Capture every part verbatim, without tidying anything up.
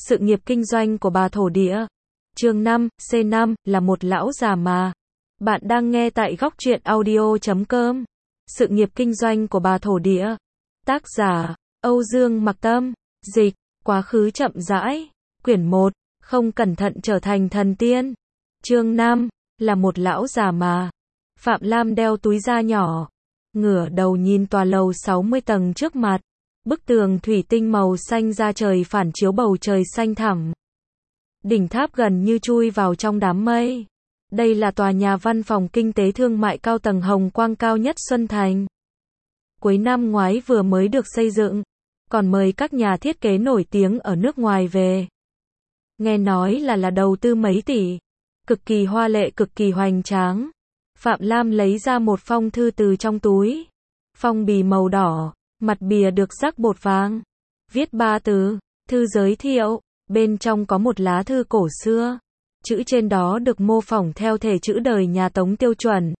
Sự nghiệp kinh doanh của bà thổ địa. Chương năm, C năm, là một lão già mà. Bạn đang nghe tại góc truyện audio chấm com. Sự nghiệp kinh doanh của bà thổ địa. Tác giả, Âu Dương Mặc Tâm. Dịch, quá khứ chậm rãi. Quyển một, không cẩn thận trở thành thần tiên. Chương năm, là một lão già mà. Phạm Lam đeo túi da nhỏ. Ngửa đầu nhìn tòa lầu sáu mươi tầng trước mặt. Bức tường thủy tinh màu xanh da trời phản chiếu bầu trời xanh thẳm. Đỉnh tháp gần như chui vào trong đám mây. Đây là tòa nhà văn phòng kinh tế thương mại cao tầng hồng quang cao nhất Xuân Thành. Cuối năm ngoái vừa mới được xây dựng, còn mời các nhà thiết kế nổi tiếng ở nước ngoài về. Nghe nói là là đầu tư mấy tỷ, cực kỳ hoa lệ, cực kỳ hoành tráng. Phạm Lam lấy ra một phong thư từ trong túi. Phong bì màu đỏ, mặt bìa được rắc bột vàng. Viết ba từ, thư giới thiệu, bên trong có một lá thư cổ xưa. Chữ trên đó được mô phỏng theo thể chữ đời nhà Tống tiêu chuẩn.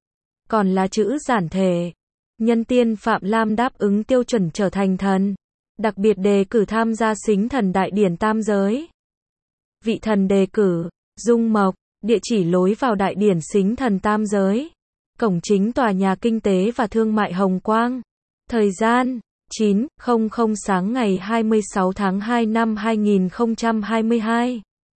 Còn là chữ giản thể. Nhân tiên Phạm Lam đáp ứng tiêu chuẩn trở thành thần. Đặc biệt đề cử tham gia xính thần đại điển tam giới. Vị thần đề cử, Dung Mộc, địa chỉ lối vào đại điển xính thần tam giới. Cổng chính tòa nhà kinh tế và thương mại Hồng Quang. Thời gian, chín giờ không sáng ngày hai mươi sáu tháng hai năm hai nghìn không trăm hai mươi hai.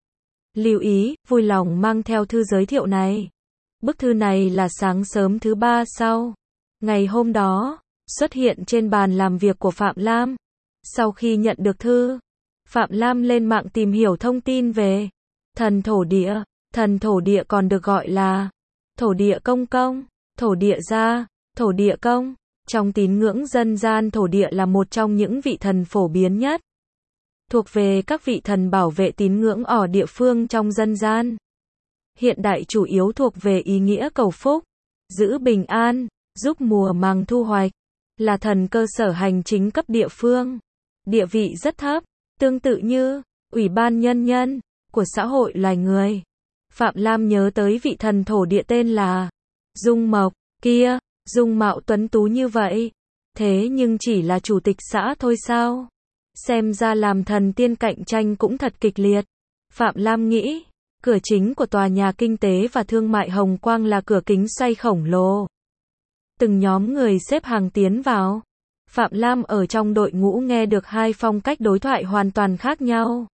Lưu ý, vui lòng mang theo thư giới thiệu này. Bức thư này là sáng sớm thứ ba sau. Ngày hôm đó, xuất hiện trên bàn làm việc của Phạm Lam. Sau khi nhận được thư, Phạm Lam lên mạng tìm hiểu thông tin về thần thổ địa. Thần thổ địa còn được gọi là thổ địa công công, thổ địa gia, thổ địa công. Trong tín ngưỡng dân gian, thổ địa là một trong những vị thần phổ biến nhất. Thuộc về các vị thần bảo vệ tín ngưỡng ở địa phương trong dân gian. Hiện đại chủ yếu thuộc về ý nghĩa cầu phúc, giữ bình an, giúp mùa màng thu hoạch. Là thần cơ sở hành chính cấp địa phương. Địa vị rất thấp, tương tự như Ủy ban Nhân nhân của xã hội loài người. Phạm Lam nhớ tới vị thần thổ địa tên là Dung Mộc, kia, dung mạo tuấn tú như vậy. Thế nhưng chỉ là chủ tịch xã thôi sao? Xem ra làm thần tiên cạnh tranh cũng thật kịch liệt. Phạm Lam nghĩ, cửa chính của tòa nhà kinh tế và thương mại Hồng Quang là cửa kính xoay khổng lồ. Từng nhóm người xếp hàng tiến vào. Phạm Lam ở trong đội ngũ nghe được hai phong cách đối thoại hoàn toàn khác nhau.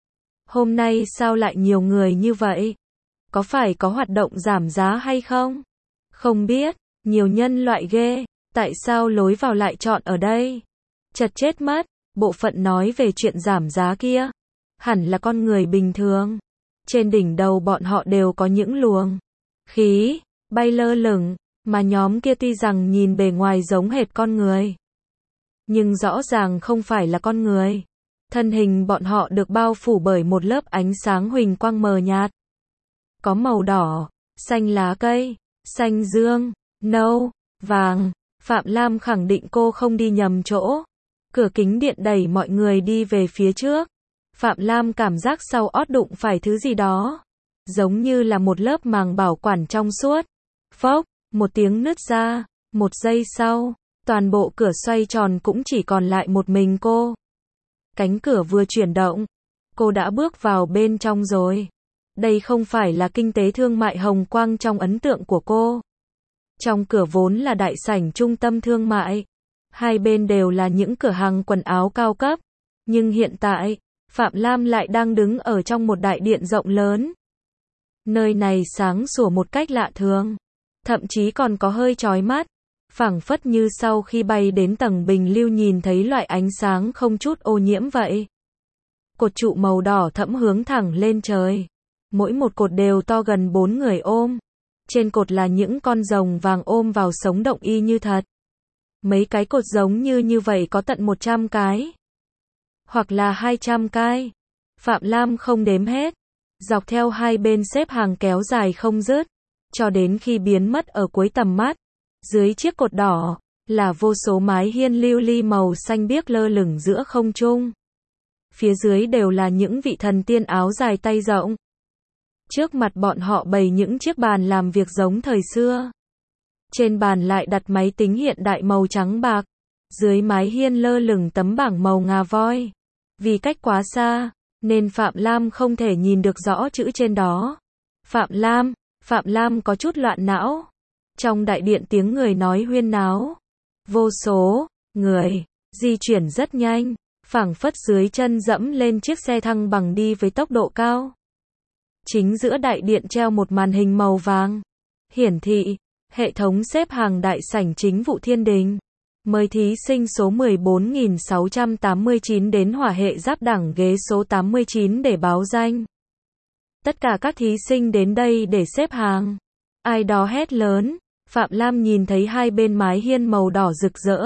Hôm nay sao lại nhiều người như vậy? Có phải có hoạt động giảm giá hay không? Không biết, nhiều nhân loại ghê, tại sao lối vào lại chọn ở đây? Chật chết mất, bộ phận nói về chuyện giảm giá kia. Hẳn là con người bình thường. Trên đỉnh đầu bọn họ đều có những luồng khí bay lơ lửng, mà nhóm kia tuy rằng nhìn bề ngoài giống hệt con người, nhưng rõ ràng không phải là con người. Thân hình bọn họ được bao phủ bởi một lớp ánh sáng huỳnh quang mờ nhạt. Có màu đỏ, xanh lá cây, xanh dương, nâu, vàng. Phạm Lam khẳng định cô không đi nhầm chỗ. Cửa kính điện đẩy mọi người đi về phía trước. Phạm Lam cảm giác sau ót đụng phải thứ gì đó. Giống như là một lớp màng bảo quản trong suốt. Phốc, một tiếng nứt ra. Một giây sau, toàn bộ cửa xoay tròn cũng chỉ còn lại một mình cô. Cánh cửa vừa chuyển động, cô đã bước vào bên trong rồi. Đây không phải là kinh tế thương mại Hồng Quang trong ấn tượng của cô. Trong cửa vốn là đại sảnh trung tâm thương mại. Hai bên đều là những cửa hàng quần áo cao cấp. Nhưng hiện tại, Phạm Lam lại đang đứng ở trong một đại điện rộng lớn. Nơi này sáng sủa một cách lạ thường. Thậm chí còn có hơi chói mắt. Phảng phất như sau khi bay đến tầng bình lưu nhìn thấy loại ánh sáng không chút ô nhiễm vậy. Cột trụ màu đỏ thẫm hướng thẳng lên trời. Mỗi một cột đều to gần bốn người ôm. Trên cột là những con rồng vàng ôm vào sống động y như thật. Mấy cái cột giống như như vậy có tận một trăm cái. Hoặc là hai trăm cái. Phạm Lam không đếm hết. Dọc theo hai bên xếp hàng kéo dài không dứt. Cho đến khi biến mất ở cuối tầm mắt. Dưới chiếc cột đỏ, là vô số mái hiên lưu ly màu xanh biếc lơ lửng giữa không trung. Phía dưới đều là những vị thần tiên áo dài tay rộng. Trước mặt bọn họ bày những chiếc bàn làm việc giống thời xưa. Trên bàn lại đặt máy tính hiện đại màu trắng bạc. Dưới mái hiên lơ lửng tấm bảng màu ngà voi. Vì cách quá xa, nên Phạm Lam không thể nhìn được rõ chữ trên đó. Phạm Lam, Phạm Lam có chút loạn não. Trong đại điện tiếng người nói huyên náo. Vô số người di chuyển rất nhanh, phảng phất dưới chân dẫm lên chiếc xe thăng bằng đi với tốc độ cao. Chính giữa đại điện treo một màn hình màu vàng, hiển thị hệ thống xếp hàng đại sảnh chính vụ thiên đình. Mời thí sinh số mười bốn nghìn sáu trăm tám mươi chín đến hỏa hệ giáp đẳng ghế số tám mươi chín để báo danh. Tất cả các thí sinh đến đây để xếp hàng. Ai đó hét lớn. Phạm Lam nhìn thấy hai bên mái hiên màu đỏ rực rỡ.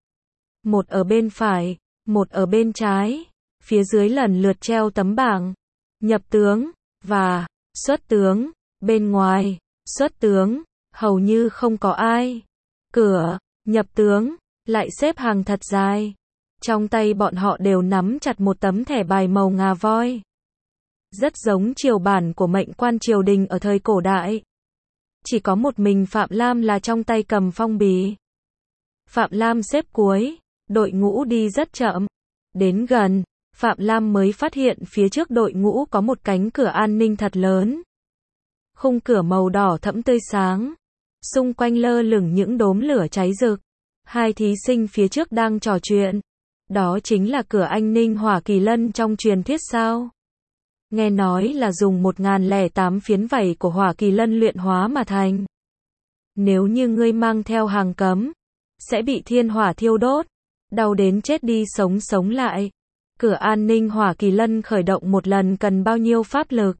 Một ở bên phải, một ở bên trái. Phía dưới lần lượt treo tấm bảng. Nhập tướng, và xuất tướng. Bên ngoài, xuất tướng, hầu như không có ai. Cửa, nhập tướng, lại xếp hàng thật dài. Trong tay bọn họ đều nắm chặt một tấm thẻ bài màu ngà voi. Rất giống triều bản của mệnh quan triều đình ở thời cổ đại. Chỉ có một mình Phạm Lam là trong tay cầm phong bì. Phạm Lam xếp cuối, đội ngũ đi rất chậm. Đến gần, Phạm Lam mới phát hiện phía trước đội ngũ có một cánh cửa an ninh thật lớn. Khung cửa màu đỏ thẫm tươi sáng. Xung quanh lơ lửng những đốm lửa cháy rực. Hai thí sinh phía trước đang trò chuyện. Đó chính là cửa anh ninh hỏa kỳ lân trong truyền thuyết sao? Nghe nói là dùng một nghìn lẻ tám phiến vảy của hỏa kỳ lân luyện hóa mà thành. Nếu như ngươi mang theo hàng cấm, sẽ bị thiên hỏa thiêu đốt, đau đến chết đi sống sống lại. Cửa an ninh hỏa kỳ lân khởi động một lần cần bao nhiêu pháp lực?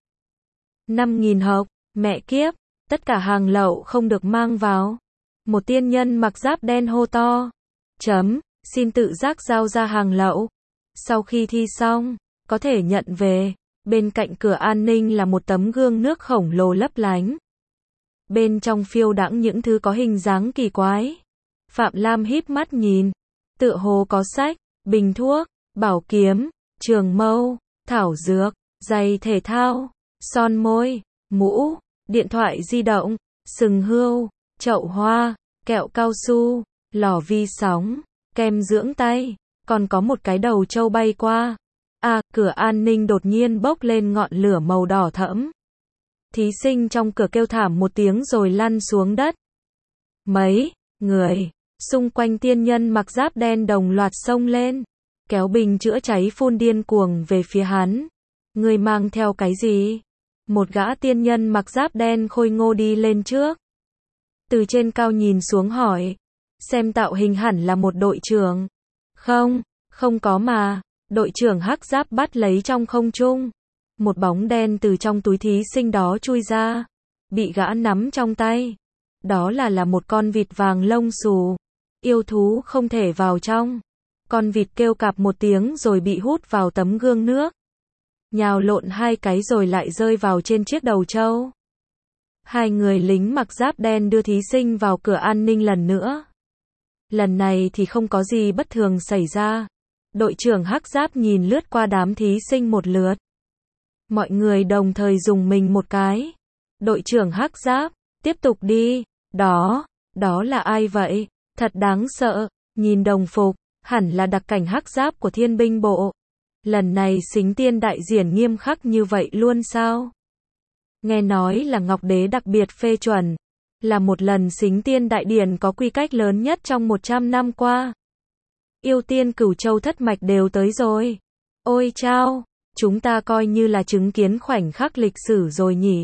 năm nghìn hộc, mẹ kiếp, tất cả hàng lậu không được mang vào. Một tiên nhân mặc giáp đen hô to. Chấm, xin tự giác giao ra hàng lậu. Sau khi thi xong, có thể nhận về. Bên cạnh cửa an ninh là một tấm gương nước khổng lồ lấp lánh. Bên trong phiêu đãng những thứ có hình dáng kỳ quái. Phạm Lam híp mắt nhìn. Tựa hồ có sách, bình thuốc, bảo kiếm, trường mâu, thảo dược, giày thể thao, son môi, mũ, điện thoại di động, sừng hươu, chậu hoa, kẹo cao su, lò vi sóng, kem dưỡng tay, còn có một cái đầu trâu bay qua. À, cửa an ninh đột nhiên bốc lên ngọn lửa màu đỏ thẫm. Thí sinh trong cửa kêu thảm một tiếng rồi lăn xuống đất. Mấy người xung quanh tiên nhân mặc giáp đen đồng loạt xông lên, kéo bình chữa cháy phun điên cuồng về phía hắn. Người mang theo cái gì? Một gã tiên nhân mặc giáp đen khôi ngô đi lên trước. Từ trên cao nhìn xuống hỏi. Xem tạo hình hẳn là một đội trưởng. Không, không có mà. Đội trưởng hắc giáp bắt lấy trong không trung. Một bóng đen từ trong túi thí sinh đó chui ra. Bị gã nắm trong tay. Đó là là một con vịt vàng lông xù. Yêu thú không thể vào trong. Con vịt kêu cạp một tiếng rồi bị hút vào tấm gương nước. Nhào lộn hai cái rồi lại rơi vào trên chiếc đầu trâu. Hai người lính mặc giáp đen đưa thí sinh vào cửa an ninh lần nữa. Lần này thì không có gì bất thường xảy ra. Đội trưởng hắc giáp nhìn lướt qua đám thí sinh một lượt. Mọi người đồng thời dùng mình một cái. Đội trưởng hắc giáp, tiếp tục đi. Đó, đó là ai vậy? Thật đáng sợ. Nhìn đồng phục, hẳn là đặc cảnh hắc giáp của thiên binh bộ. Lần này xính tiên đại diễn nghiêm khắc như vậy luôn sao? Nghe nói là Ngọc Đế đặc biệt phê chuẩn. Là một lần xính tiên đại điển có quy cách lớn nhất trong một trăm năm qua. Yêu tiên Cửu Châu thất mạch đều tới rồi. Ôi chao, chúng ta coi như là chứng kiến khoảnh khắc lịch sử rồi nhỉ.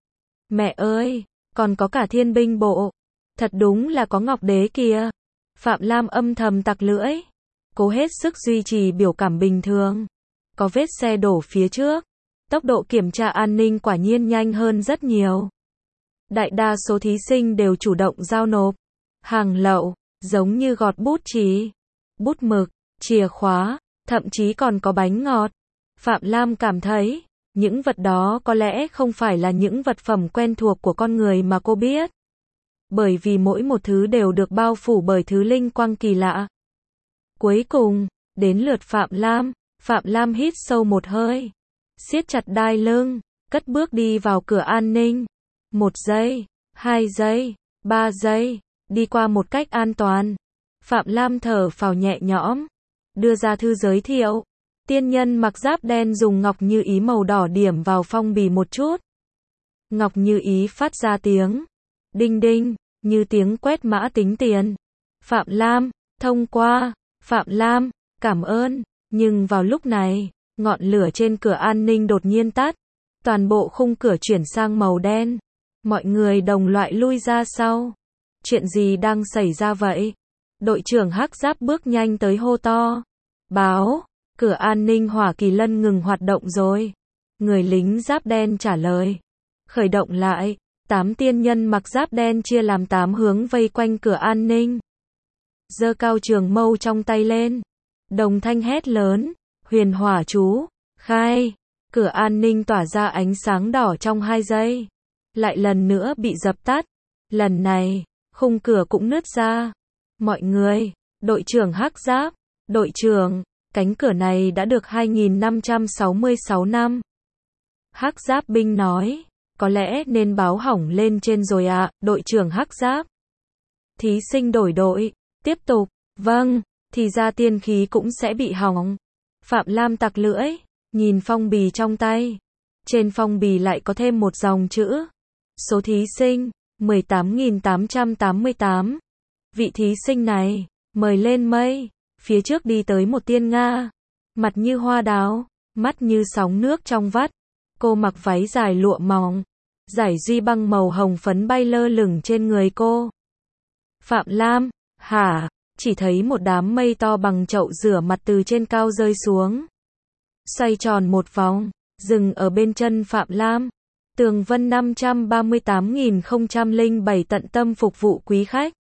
Mẹ ơi, còn có cả thiên binh bộ. Thật đúng là có Ngọc Đế kìa. Phạm Lam âm thầm tặc lưỡi. Cố hết sức duy trì biểu cảm bình thường. Có vết xe đổ phía trước. Tốc độ kiểm tra an ninh quả nhiên nhanh hơn rất nhiều. Đại đa số thí sinh đều chủ động giao nộp. Hàng lậu, giống như gọt bút chì, bút mực, chìa khóa, thậm chí còn có bánh ngọt. Phạm Lam cảm thấy, những vật đó có lẽ không phải là những vật phẩm quen thuộc của con người mà cô biết. Bởi vì mỗi một thứ đều được bao phủ bởi thứ linh quang kỳ lạ. Cuối cùng, đến lượt Phạm Lam, Phạm Lam hít sâu một hơi, siết chặt đai lưng, cất bước đi vào cửa an ninh. Một giây, hai giây, ba giây, đi qua một cách an toàn. Phạm Lam thở phào nhẹ nhõm, đưa ra thư giới thiệu. Tiên nhân mặc giáp đen dùng ngọc như ý màu đỏ điểm vào phong bì một chút. Ngọc như ý phát ra tiếng đinh đinh, như tiếng quét mã tính tiền. Phạm Lam, thông qua. Phạm Lam, cảm ơn. Nhưng vào lúc này, ngọn lửa trên cửa an ninh đột nhiên tắt. Toàn bộ khung cửa chuyển sang màu đen. Mọi người đồng loại lui ra sau. Chuyện gì đang xảy ra vậy? Đội trưởng hắc giáp bước nhanh tới hô to. Báo, cửa an ninh hỏa kỳ lân ngừng hoạt động rồi. Người lính giáp đen trả lời. Khởi động lại, tám tiên nhân mặc giáp đen chia làm tám hướng vây quanh cửa an ninh. Giơ cao trường mâu trong tay lên. Đồng thanh hét lớn, huyền hỏa chú, khai. Cửa an ninh tỏa ra ánh sáng đỏ trong hai giây. Lại lần nữa bị dập tắt. Lần này, khung cửa cũng nứt ra. Mọi người, đội trưởng hắc giáp, đội trưởng, cánh cửa này đã được hai nghìn năm trăm sáu mươi sáu năm. Hắc giáp binh nói, có lẽ nên báo hỏng lên trên rồi ạ, à, đội trưởng hắc giáp. Thí sinh đổi đội, tiếp tục, vâng, thì ra tiên khí cũng sẽ bị hỏng. Phạm Lam tặc lưỡi, nhìn phong bì trong tay. Trên phong bì lại có thêm một dòng chữ. Số thí sinh, mười tám nghìn tám trăm tám mươi tám. Vị thí sinh này, mời lên mây. Phía trước đi tới một tiên Nga. Mặt như hoa đào, mắt như sóng nước trong vắt. Cô mặc váy dài lụa mỏng. Giải duy băng màu hồng phấn bay lơ lửng trên người cô. Phạm Lam, hả? Chỉ thấy một đám mây to bằng chậu rửa mặt từ trên cao rơi xuống. Xoay tròn một vòng, dừng ở bên chân Phạm Lam. Tường vân năm trăm ba mươi tám nghìn không trăm lẻ bảy tận tâm phục vụ quý khách.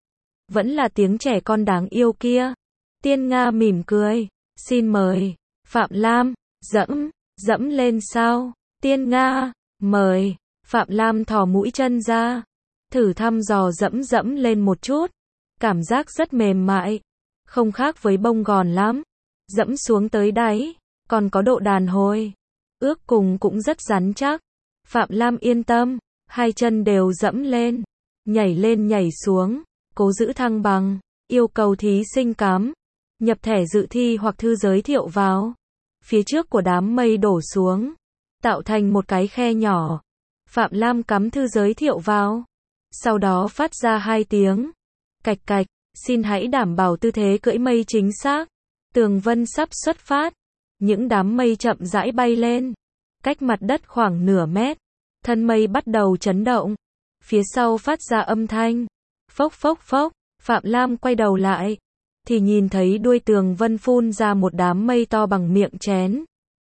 Vẫn là tiếng trẻ con đáng yêu kia. Tiên Nga mỉm cười. Xin mời. Phạm Lam, dẫm, dẫm lên sao? Tiên Nga, mời. Phạm Lam thò mũi chân ra. Thử thăm dò dẫm dẫm lên một chút. Cảm giác rất mềm mại. Không khác với bông gòn lắm. Dẫm xuống tới đáy. Còn có độ đàn hồi. Ước cùng cũng rất rắn chắc. Phạm Lam yên tâm. Hai chân đều dẫm lên. Nhảy lên nhảy xuống. Cố giữ thăng bằng. Yêu cầu thí sinh cắm. Nhập thẻ dự thi hoặc thư giới thiệu vào. Phía trước của đám mây đổ xuống. Tạo thành một cái khe nhỏ. Phạm Lam cắm thư giới thiệu vào. Sau đó phát ra hai tiếng. Cạch cạch, xin hãy đảm bảo tư thế cưỡi mây chính xác. Tường vân sắp xuất phát. Những đám mây chậm rãi bay lên. Cách mặt đất khoảng nửa mét. Thân mây bắt đầu chấn động. Phía sau phát ra âm thanh. Phốc phốc phốc. Phạm Lam quay đầu lại. Thì nhìn thấy đuôi tường vân phun ra một đám mây to bằng miệng chén.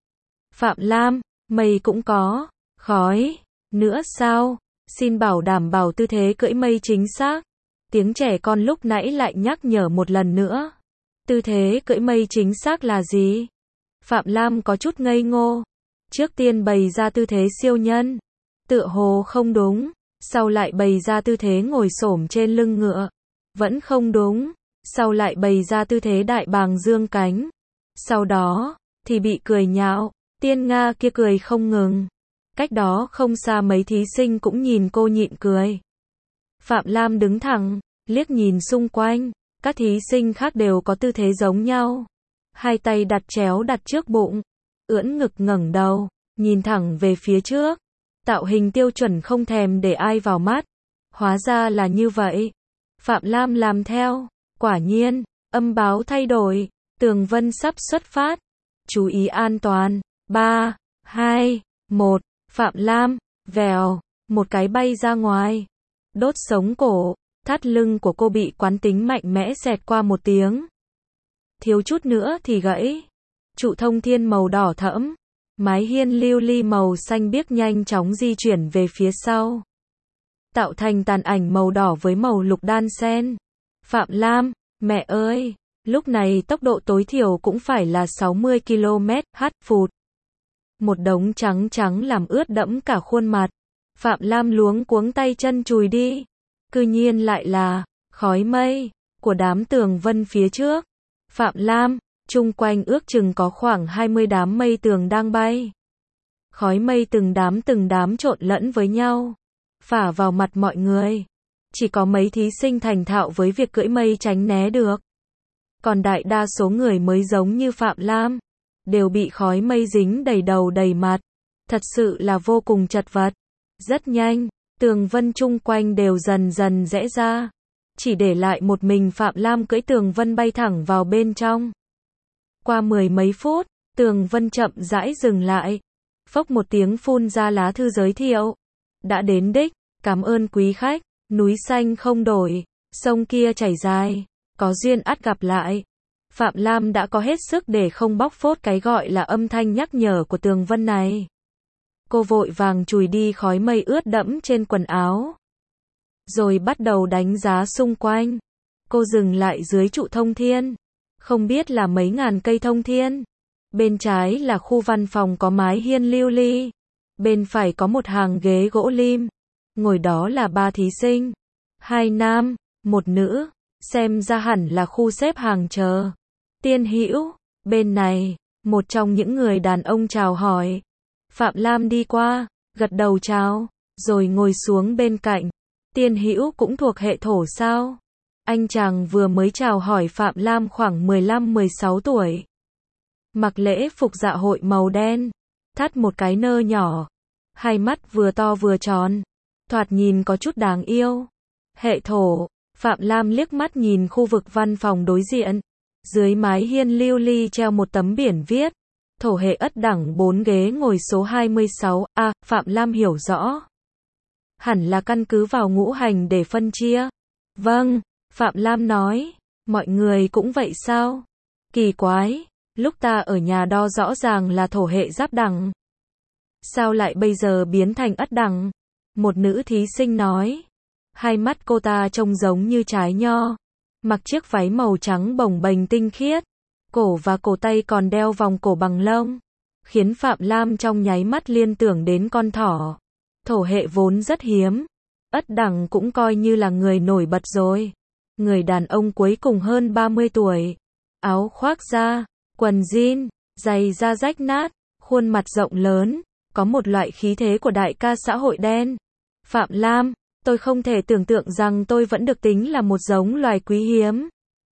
Phạm Lam, mây cũng có. Khói. Nữa sao? Xin bảo đảm bảo tư thế cưỡi mây chính xác. Tiếng trẻ con lúc nãy lại nhắc nhở một lần nữa. Tư thế cưỡi mây chính xác là gì? Phạm Lam có chút ngây ngô. Trước tiên bày ra tư thế siêu nhân. Tựa hồ không đúng. Sau lại bày ra tư thế ngồi xổm trên lưng ngựa. Vẫn không đúng. Sau lại bày ra tư thế đại bàng dương cánh. Sau đó, thì bị cười nhạo. Tiên Nga kia cười không ngừng. Cách đó không xa mấy thí sinh cũng nhìn cô nhịn cười. Phạm Lam đứng thẳng, liếc nhìn xung quanh. Các thí sinh khác đều có tư thế giống nhau. Hai tay đặt chéo đặt trước bụng. Ưỡn ngực ngẩng đầu, nhìn thẳng về phía trước. Tạo hình tiêu chuẩn không thèm để ai vào mắt. Hóa ra là như vậy. Phạm Lam làm theo. Quả nhiên, âm báo thay đổi. Tường vân sắp xuất phát. Chú ý an toàn. ba, hai, một. Phạm Lam, vèo. Một cái bay ra ngoài. Đốt sống cổ. Thắt lưng của cô bị quán tính mạnh mẽ xẹt qua một tiếng. Thiếu chút nữa thì gãy. Trụ thông thiên màu đỏ thẫm. Mái hiên lưu ly màu xanh biếc nhanh chóng di chuyển về phía sau. Tạo thành tàn ảnh màu đỏ với màu lục đan xen. Phạm Lam, mẹ ơi, lúc này tốc độ tối thiểu cũng phải là sáu mươi ki lô mét h phút. Một đống trắng trắng làm ướt đẫm cả khuôn mặt. Phạm Lam luống cuống tay chân chùi đi. Cư nhiên lại là khói mây của đám tường vân phía trước. Phạm Lam, chung quanh ước chừng có khoảng hai mươi đám mây tường đang bay. Khói mây từng đám từng đám trộn lẫn với nhau, phả vào mặt mọi người. Chỉ có mấy thí sinh thành thạo với việc cưỡi mây tránh né được. Còn đại đa số người mới giống như Phạm Lam. đều bị khói mây dính đầy đầu đầy mặt. Thật sự là vô cùng chật vật. Rất nhanh, tường vân chung quanh đều dần dần rẽ ra. Chỉ để lại một mình Phạm Lam cưỡi tường vân bay thẳng vào bên trong. Qua mười mấy phút, tường vân chậm rãi dừng lại. Phốc một tiếng phun ra lá thư giới thiệu. Đã đến đích, cảm ơn quý khách, núi xanh không đổi, sông kia chảy dài, có duyên ắt gặp lại. Phạm Lam đã có hết sức để không bóc phốt cái gọi là âm thanh nhắc nhở của tường vân này. Cô vội vàng chùi đi khói mây ướt đẫm trên quần áo. Rồi bắt đầu đánh giá xung quanh. Cô dừng lại dưới trụ thông thiên. Không biết là mấy ngàn cây thông thiên. Bên trái là khu văn phòng có mái hiên lưu ly. Bên phải có một hàng ghế gỗ lim. Ngồi đó là ba thí sinh. Hai nam, một nữ. Xem ra hẳn là khu xếp hàng chờ. Tiên Hữu, bên này, một trong những người đàn ông chào hỏi. Phạm Lam đi qua, gật đầu chào, rồi ngồi xuống bên cạnh. Tiên Hữu cũng thuộc hệ thổ sao? Anh chàng vừa mới chào hỏi Phạm Lam khoảng mười lăm mười sáu tuổi. Mặc lễ phục dạ hội màu đen, thắt một cái nơ nhỏ, hai mắt vừa to vừa tròn, thoạt nhìn có chút đáng yêu. Hệ thổ, Phạm Lam liếc mắt nhìn khu vực văn phòng đối diện. Dưới mái hiên lưu ly treo một tấm biển viết. Thổ hệ ất đẳng bốn ghế ngồi số hai mươi sáu. À, Phạm Lam hiểu rõ. Hẳn là căn cứ vào ngũ hành để phân chia. Vâng, Phạm Lam nói. Mọi người cũng vậy sao? Kỳ quái, lúc ta ở nhà đo rõ ràng là thổ hệ giáp đẳng. Sao lại bây giờ biến thành ất đẳng? Một nữ thí sinh nói. Hai mắt cô ta trông giống như trái nho. Mặc chiếc váy màu trắng bồng bềnh tinh khiết. Cổ và cổ tay còn đeo vòng cổ bằng lông. Khiến Phạm Lam trong nháy mắt liên tưởng đến con thỏ. Thổ hệ vốn rất hiếm. Ất đẳng cũng coi như là người nổi bật rồi. Người đàn ông cuối cùng hơn ba mươi tuổi. Áo khoác da, quần jean, giày da rách nát, khuôn mặt rộng lớn. Có một loại khí thế của đại ca xã hội đen. Phạm Lam, tôi không thể tưởng tượng rằng tôi vẫn được tính là một giống loài quý hiếm.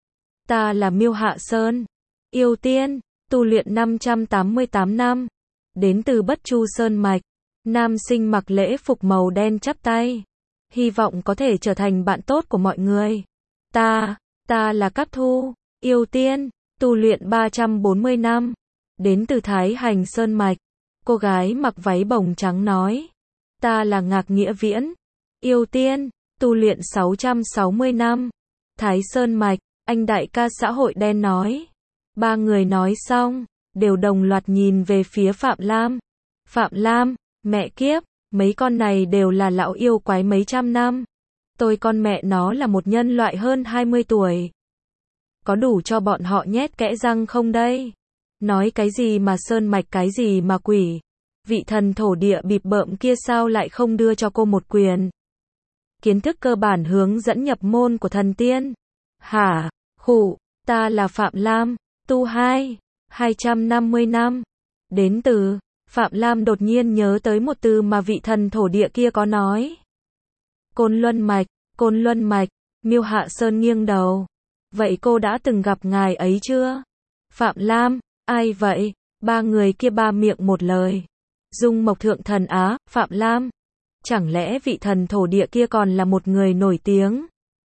Ta là Miêu Hạ Sơn. Yêu tiên, tu luyện năm trăm tám mươi tám năm. Đến từ Bất Chu Sơn Mạch. Nam sinh mặc lễ phục màu đen chắp tay. Hy vọng có thể trở thành bạn tốt của mọi người. Ta, ta là Cáp Thu. Yêu tiên, tu luyện ba trăm bốn mươi năm. Đến từ Thái Hành Sơn Mạch. Cô gái mặc váy bồng trắng nói. Ta là Ngạc Nghĩa Viễn. Yêu tiên, tu luyện sáu trăm sáu mươi năm. Thái Sơn Mạch, anh đại ca xã hội đen nói. Ba người nói xong, đều đồng loạt nhìn về phía Phạm Lam. Phạm Lam, mẹ kiếp, mấy con này đều là lão yêu quái mấy trăm năm. Tôi con mẹ nó là một nhân loại hơn hai mươi tuổi. Có đủ cho bọn họ nhét kẽ răng không đây? Nói cái gì mà sơn mạch cái gì mà quỷ. Vị thần thổ địa bịp bợm kia sao lại không đưa cho cô một quyền? Kiến thức cơ bản hướng dẫn nhập môn của thần tiên. Hả, khụ, ta là Phạm Lam, tu hai, hai trăm năm mươi năm. Đến từ, Phạm Lam đột nhiên nhớ tới một từ mà vị thần thổ địa kia có nói. Côn Luân Mạch, Côn Luân Mạch, Miêu Hạ Sơn nghiêng đầu. Vậy cô đã từng gặp ngài ấy chưa? Phạm Lam, ai vậy? Ba người kia ba miệng một lời. Dung Mộc Thượng Thần Á, Phạm Lam. Chẳng lẽ vị thần thổ địa kia còn là một người nổi tiếng?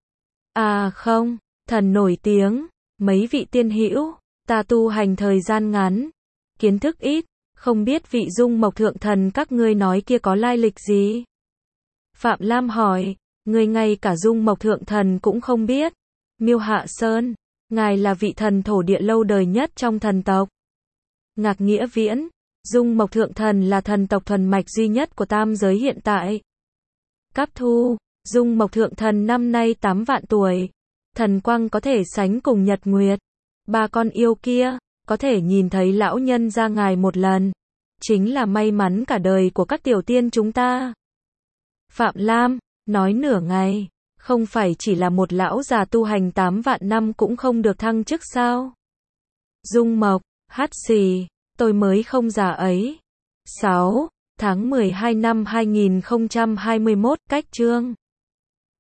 À không, thần nổi tiếng, mấy vị tiên hữu, ta tu hành thời gian ngắn, kiến thức ít, không biết vị Dung Mộc Thượng Thần các ngươi nói kia có lai lịch gì? Phạm Lam hỏi, người ngay cả Dung Mộc Thượng Thần cũng không biết. Miêu Hạ Sơn, ngài là vị thần thổ địa lâu đời nhất trong thần tộc. Ngạc Nghĩa Viễn, Dung Mộc Thượng Thần là thần tộc thuần mạch duy nhất của tam giới hiện tại. Cáp Thu, Dung Mộc Thượng Thần năm nay tám vạn tuổi. Thần quang có thể sánh cùng nhật nguyệt. Ba con yêu kia, có thể nhìn thấy lão nhân ra ngài một lần. Chính là may mắn cả đời của các tiểu tiên chúng ta. Phạm Lam, nói nửa ngày, không phải chỉ là một lão già tu hành tám vạn năm cũng không được thăng chức sao? Dung Mộc, hắt xì, tôi mới không già ấy. sáu tháng mười hai năm hai nghìn không trăm hai mươi mốt, cách chương